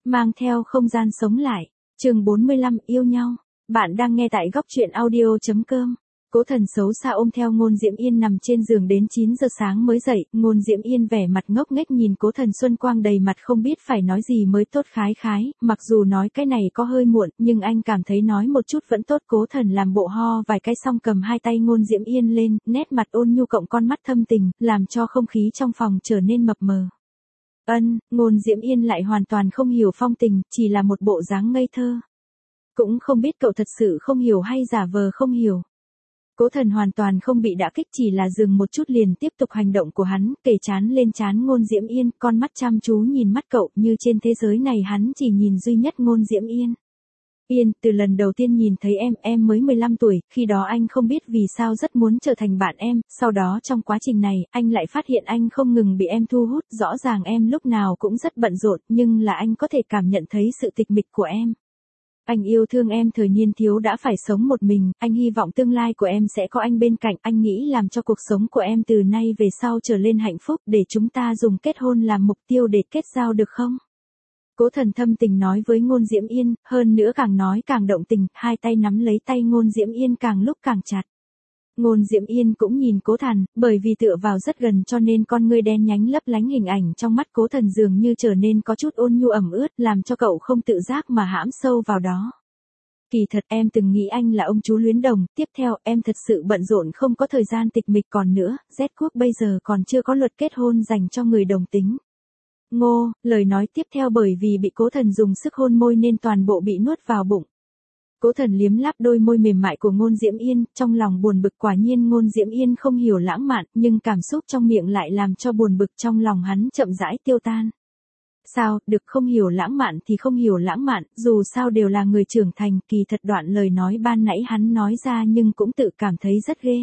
mang theo không gian sống lại. Chương 45 yêu nhau. Bạn đang nghe tại góc truyện audio.com. Cố Thần xấu xa ôm theo Ngôn Diễm Yên nằm trên giường đến 9 giờ sáng mới dậy, Ngôn Diễm Yên vẻ mặt ngốc nghếch nhìn Cố Thần, xuân quang đầy mặt không biết phải nói gì mới tốt. Khái, mặc dù nói cái này có hơi muộn, nhưng anh cảm thấy nói một chút vẫn tốt. Cố Thần làm bộ ho vài cái xong cầm hai tay Ngôn Diễm Yên lên, nét mặt ôn nhu cộng con mắt thâm tình, làm cho không khí trong phòng trở nên mập mờ. Ngôn Diễm Yên lại hoàn toàn không hiểu phong tình, chỉ là một bộ dáng ngây thơ. Cũng không biết cậu thật sự không hiểu hay giả vờ không hiểu. Cố Thần hoàn toàn không bị đả kích, chỉ là dừng một chút liền tiếp tục hành động của hắn, kề trán lên trán Ngôn Diễm Yên, con mắt chăm chú nhìn mắt cậu, như trên thế giới này hắn chỉ nhìn duy nhất Ngôn Diễm Yên. Yên, từ lần đầu tiên nhìn thấy em mới 15 tuổi, khi đó anh không biết vì sao rất muốn trở thành bạn em, sau đó trong quá trình này, anh lại phát hiện anh không ngừng bị em thu hút, rõ ràng em lúc nào cũng rất bận rộn, nhưng là anh có thể cảm nhận thấy sự tịch mịch của em. Anh yêu thương em thời niên thiếu đã phải sống một mình, anh hy vọng tương lai của em sẽ có anh bên cạnh, anh nghĩ làm cho cuộc sống của em từ nay về sau trở lên hạnh phúc, để chúng ta dùng kết hôn làm mục tiêu để kết giao được không? Cố Thần thâm tình nói với Ngôn Diễm Yên, hơn nữa càng nói càng động tình, hai tay nắm lấy tay Ngôn Diễm Yên càng lúc càng chặt. Ngôn Diễm Yên cũng nhìn Cố Thần, bởi vì tựa vào rất gần cho nên con ngươi đen nhánh lấp lánh, hình ảnh trong mắt Cố Thần dường như trở nên có chút ôn nhu ẩm ướt, làm cho cậu không tự giác mà hãm sâu vào đó. Kỳ thật em từng nghĩ anh là ông chú luyến đồng, tiếp theo em thật sự bận rộn không có thời gian tịch mịch, còn nữa, Z quốc bây giờ còn chưa có luật kết hôn dành cho người đồng tính. Lời nói tiếp theo bởi vì bị Cố Thần dùng sức hôn môi nên toàn bộ bị nuốt vào bụng. Cố Thần liếm láp đôi môi mềm mại của Ngôn Diễm Yên, trong lòng buồn bực, quả nhiên Ngôn Diễm Yên không hiểu lãng mạn, nhưng cảm xúc trong miệng lại làm cho buồn bực trong lòng hắn chậm rãi tiêu tan. Sao, được, không hiểu lãng mạn thì không hiểu lãng mạn, dù sao đều là người trưởng thành, kỳ thật đoạn lời nói ban nãy hắn nói ra nhưng cũng tự cảm thấy rất ghê.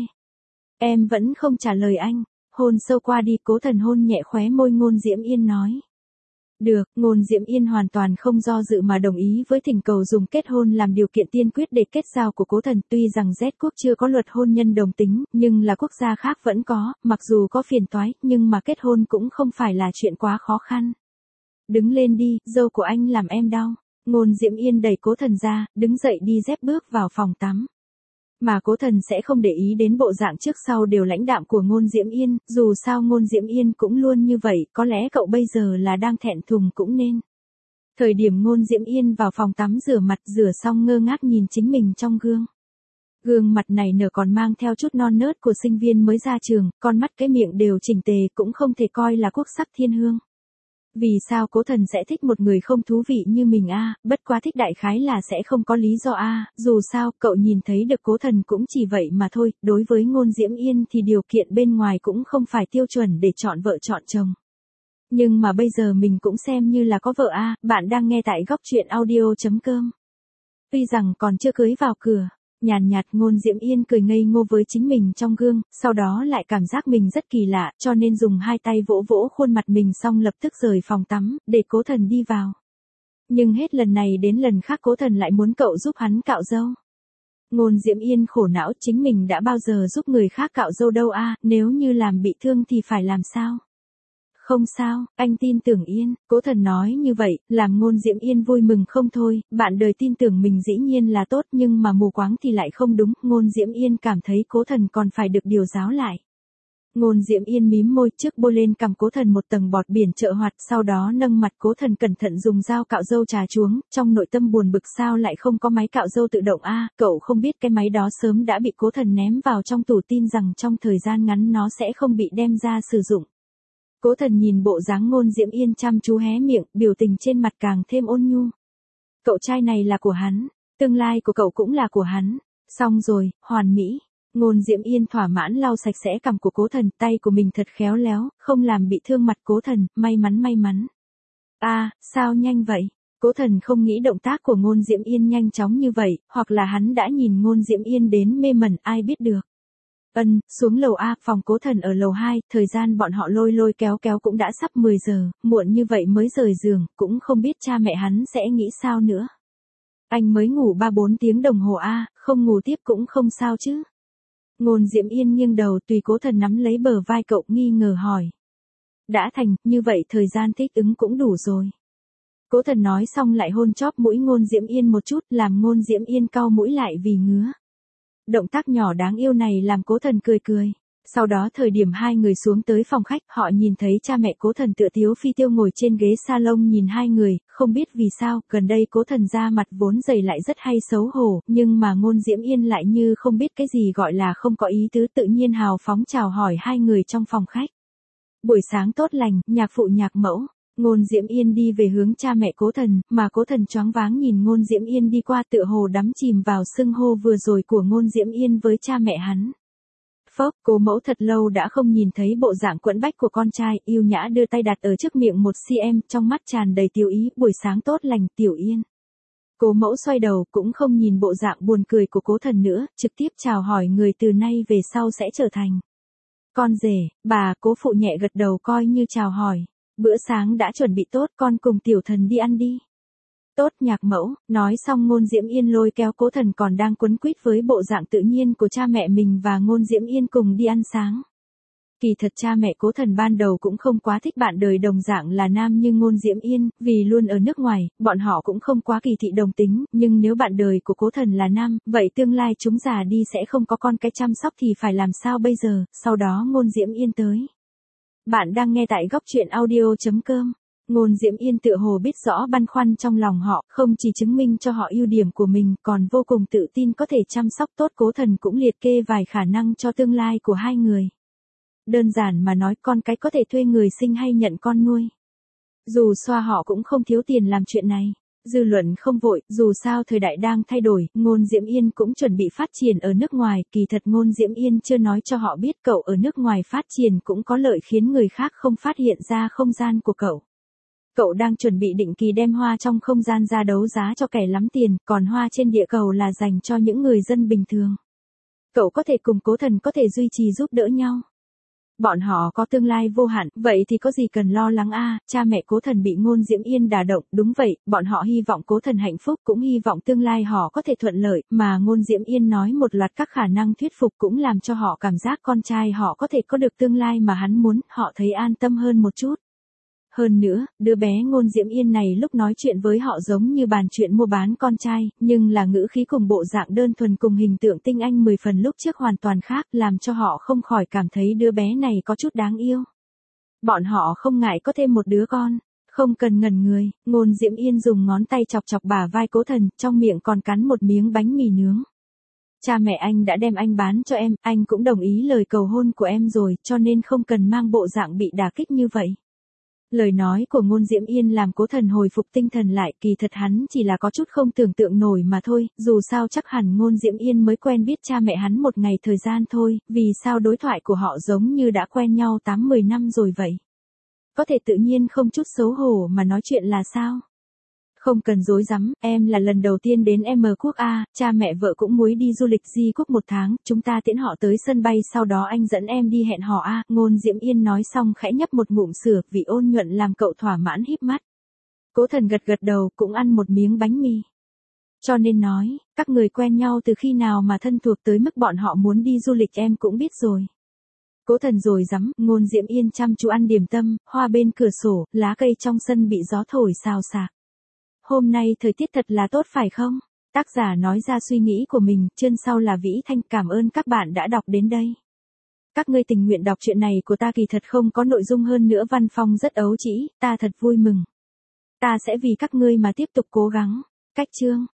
Em vẫn không trả lời anh. Hôn sâu qua đi, Cố Thần hôn nhẹ khóe môi Ngôn Diễm Yên nói. Được, Ngôn Diễm Yên hoàn toàn không do dự mà đồng ý với thỉnh cầu dùng kết hôn làm điều kiện tiên quyết để kết giao của Cố Thần. Tuy rằng Z quốc chưa có luật hôn nhân đồng tính, nhưng là quốc gia khác vẫn có, mặc dù có phiền toái, nhưng mà kết hôn cũng không phải là chuyện quá khó khăn. Đứng lên đi, dâu của anh làm em đau. Ngôn Diễm Yên đẩy Cố Thần ra, đứng dậy đi dép bước vào phòng tắm. Mà Cố Thần sẽ không để ý đến bộ dạng trước sau đều lãnh đạm của Ngôn Diễm Yên, dù sao Ngôn Diễm Yên cũng luôn như vậy, có lẽ cậu bây giờ là đang thẹn thùng cũng nên. Thời điểm Ngôn Diễm Yên vào phòng tắm rửa mặt, rửa xong ngơ ngác nhìn chính mình trong gương. Gương mặt này nở còn mang theo chút non nớt của sinh viên mới ra trường, con mắt cái miệng đều chỉnh tề, cũng không thể coi là quốc sắc thiên hương. Vì sao Cố Thần sẽ thích một người không thú vị như mình bất quá thích đại khái là sẽ không có lý do dù sao, cậu nhìn thấy được Cố Thần cũng chỉ vậy mà thôi, đối với Ngôn Diễm Yên thì điều kiện bên ngoài cũng không phải tiêu chuẩn để chọn vợ chọn chồng. Nhưng mà bây giờ mình cũng xem như là có vợ bạn đang nghe tại góc truyện audio.com. Tuy rằng còn chưa cưới vào cửa, nhàn nhạt Ngôn Diễm Yên cười ngây ngô với chính mình trong gương, sau đó lại cảm giác mình rất kỳ lạ, cho nên dùng hai tay vỗ vỗ khuôn mặt mình xong lập tức rời phòng tắm, để Cố Thần đi vào. Nhưng hết lần này đến lần khác Cố Thần lại muốn cậu giúp hắn cạo râu. Ngôn Diễm Yên khổ não, chính mình đã bao giờ giúp người khác cạo râu đâu nếu như làm bị thương thì phải làm sao? Không sao, anh tin tưởng Yên, Cố Thần nói như vậy, làm Ngôn Diễm Yên vui mừng không thôi, bạn đời tin tưởng mình dĩ nhiên là tốt nhưng mà mù quáng thì lại không đúng, Ngôn Diễm Yên cảm thấy Cố Thần còn phải được điều giáo lại. Ngôn Diễm Yên mím môi, trước bôi lên cằm Cố Thần một tầng bọt biển trợ hoạt, sau đó nâng mặt Cố Thần cẩn thận dùng dao cạo râu trà chuống, trong nội tâm buồn bực sao lại không có máy cạo râu tự động cậu không biết cái máy đó sớm đã bị Cố Thần ném vào trong tủ, tin rằng trong thời gian ngắn nó sẽ không bị đem ra sử dụng. Cố Thần nhìn bộ dáng Ngôn Diễm Yên chăm chú hé miệng, biểu tình trên mặt càng thêm ôn nhu. Cậu trai này là của hắn, tương lai của cậu cũng là của hắn. Xong rồi, hoàn mỹ. Ngôn Diễm Yên thỏa mãn lau sạch sẽ cằm của Cố Thần, tay của mình thật khéo léo, không làm bị thương mặt Cố Thần, may mắn. Sao nhanh vậy? Cố Thần không nghĩ động tác của Ngôn Diễm Yên nhanh chóng như vậy, hoặc là hắn đã nhìn Ngôn Diễm Yên đến mê mẩn, ai biết được. Xuống lầu phòng Cố Thần ở lầu 2, thời gian bọn họ lôi kéo cũng đã sắp 10 giờ, muộn như vậy mới rời giường, cũng không biết cha mẹ hắn sẽ nghĩ sao nữa. Anh mới ngủ 3-4 tiếng đồng hồ không ngủ tiếp cũng không sao chứ. Ngôn Diễm Yên nghiêng đầu, tùy Cố Thần nắm lấy bờ vai cậu nghi ngờ hỏi. Đã thành, như vậy thời gian thích ứng cũng đủ rồi. Cố Thần nói xong lại hôn chóp mũi Ngôn Diễm Yên một chút, làm Ngôn Diễm Yên cau mũi lại vì ngứa. Động tác nhỏ đáng yêu này làm Cố Thần cười cười. Sau đó thời điểm hai người xuống tới phòng khách, họ nhìn thấy cha mẹ Cố Thần tựa Tiếu Phi Tiêu ngồi trên ghế salon nhìn hai người, không biết vì sao, gần đây Cố Thần ra mặt vốn dày lại rất hay xấu hổ, nhưng mà Ngôn Diễm Yên lại như không biết cái gì gọi là không có ý tứ, tự nhiên hào phóng chào hỏi hai người trong phòng khách. Buổi sáng tốt lành, nhạc phụ nhạc mẫu. Ngôn Diễm Yên đi về hướng cha mẹ Cố Thần, mà Cố Thần choáng váng nhìn Ngôn Diễm Yên đi qua tựa hồ đắm chìm vào xưng hô vừa rồi của Ngôn Diễm Yên với cha mẹ hắn. Phốc, Cố mẫu thật lâu đã không nhìn thấy bộ dạng quẫn bách của con trai, yêu nhã đưa tay đặt ở trước miệng một cm, trong mắt tràn đầy tiểu ý, buổi sáng tốt lành, Tiểu Yên. Cố mẫu xoay đầu, cũng không nhìn bộ dạng buồn cười của Cố Thần nữa, trực tiếp chào hỏi người từ nay về sau sẽ trở thành con rể. Bà Cố phụ nhẹ gật đầu coi như chào hỏi. Bữa sáng đã chuẩn bị tốt, con cùng Tiểu Thần đi ăn đi. Tốt, nhạc mẫu. Nói xong Ngôn Diễm Yên lôi kéo Cố Thần còn đang quấn quýt với bộ dạng tự nhiên của cha mẹ mình và Ngôn Diễm Yên cùng đi ăn sáng. Kỳ thật cha mẹ Cố Thần ban đầu cũng không quá thích bạn đời đồng dạng là nam như Ngôn Diễm Yên, vì luôn ở nước ngoài, bọn họ cũng không quá kỳ thị đồng tính, nhưng nếu bạn đời của Cố Thần là nam, vậy tương lai chúng già đi sẽ không có con cái chăm sóc thì phải làm sao bây giờ, sau đó Ngôn Diễm Yên tới. Bạn đang nghe tại góc truyện audio.com. Ngôn Diễm Yên tựa hồ biết rõ băn khoăn trong lòng họ, không chỉ chứng minh cho họ ưu điểm của mình, còn vô cùng tự tin có thể chăm sóc tốt Cố Thần, cũng liệt kê vài khả năng cho tương lai của hai người. Đơn giản mà nói, con cái có thể thuê người sinh hay nhận con nuôi. Dù xoa họ cũng không thiếu tiền làm chuyện này. Dư luận không vội, dù sao thời đại đang thay đổi, Ngôn Diễm Yên cũng chuẩn bị phát triển ở nước ngoài, kỳ thật Ngôn Diễm Yên chưa nói cho họ biết cậu ở nước ngoài phát triển cũng có lợi khiến người khác không phát hiện ra không gian của cậu. Cậu đang chuẩn bị định kỳ đem hoa trong không gian ra đấu giá cho kẻ lắm tiền, còn hoa trên địa cầu là dành cho những người dân bình thường. Cậu có thể cùng Cố Thần có thể duy trì giúp đỡ nhau. Bọn họ có tương lai vô hạn, vậy thì có gì cần lo lắng a? Cha mẹ Cố Thần bị Ngôn Diễm Yên đả động, đúng vậy, bọn họ hy vọng Cố Thần hạnh phúc, cũng hy vọng tương lai họ có thể thuận lợi, mà Ngôn Diễm Yên nói một loạt các khả năng thuyết phục cũng làm cho họ cảm giác con trai họ có thể có được tương lai mà hắn muốn, họ thấy an tâm hơn một chút. Hơn nữa, đứa bé Ngôn Diễm Yên này lúc nói chuyện với họ giống như bàn chuyện mua bán con trai, nhưng là ngữ khí cùng bộ dạng đơn thuần cùng hình tượng tinh anh 10 phần lúc trước hoàn toàn khác, làm cho họ không khỏi cảm thấy đứa bé này có chút đáng yêu. Bọn họ không ngại có thêm một đứa con, không cần ngẩn người. Ngôn Diễm Yên dùng ngón tay chọc chọc bả vai Cố Thần, trong miệng còn cắn một miếng bánh mì nướng. Cha mẹ anh đã đem anh bán cho em, anh cũng đồng ý lời cầu hôn của em rồi, cho nên không cần mang bộ dạng bị đả kích như vậy. Lời nói của Ngôn Diễm Yên làm Cố Thần hồi phục tinh thần lại, kỳ thật hắn chỉ là có chút không tưởng tượng nổi mà thôi, dù sao chắc hẳn Ngôn Diễm Yên mới quen biết cha mẹ hắn một ngày thời gian thôi, vì sao đối thoại của họ giống như đã quen nhau 8-10 năm rồi vậy. Có thể tự nhiên không chút xấu hổ mà nói chuyện là sao? Không cần dối rắm, em là lần đầu tiên đến M Quốc A, cha mẹ vợ cũng muốn đi du lịch G Quốc một tháng, chúng ta tiễn họ tới sân bay sau đó anh dẫn em đi hẹn hò A. Ngôn Diễm Yên nói xong khẽ nhấp một ngụm sữa, vị ôn nhuận làm cậu thỏa mãn híp mắt. Cố Thần gật gật đầu, cũng ăn một miếng bánh mì. Cho nên nói, các người quen nhau từ khi nào mà thân thuộc tới mức bọn họ muốn đi du lịch em cũng biết rồi. Cố Thần rồi rắm, Ngôn Diễm Yên chăm chú ăn điểm tâm, hoa bên cửa sổ, lá cây trong sân bị gió thổi xào xạc. Hôm nay thời tiết thật là tốt phải không? Tác giả nói ra suy nghĩ của mình, chương sau là Vĩ Thanh, cảm ơn các bạn đã đọc đến đây. Các ngươi tình nguyện đọc chuyện này của ta, kỳ thật không có nội dung hơn nữa, văn phong rất ấu trĩ, ta thật vui mừng. Ta sẽ vì các ngươi mà tiếp tục cố gắng. Cách chương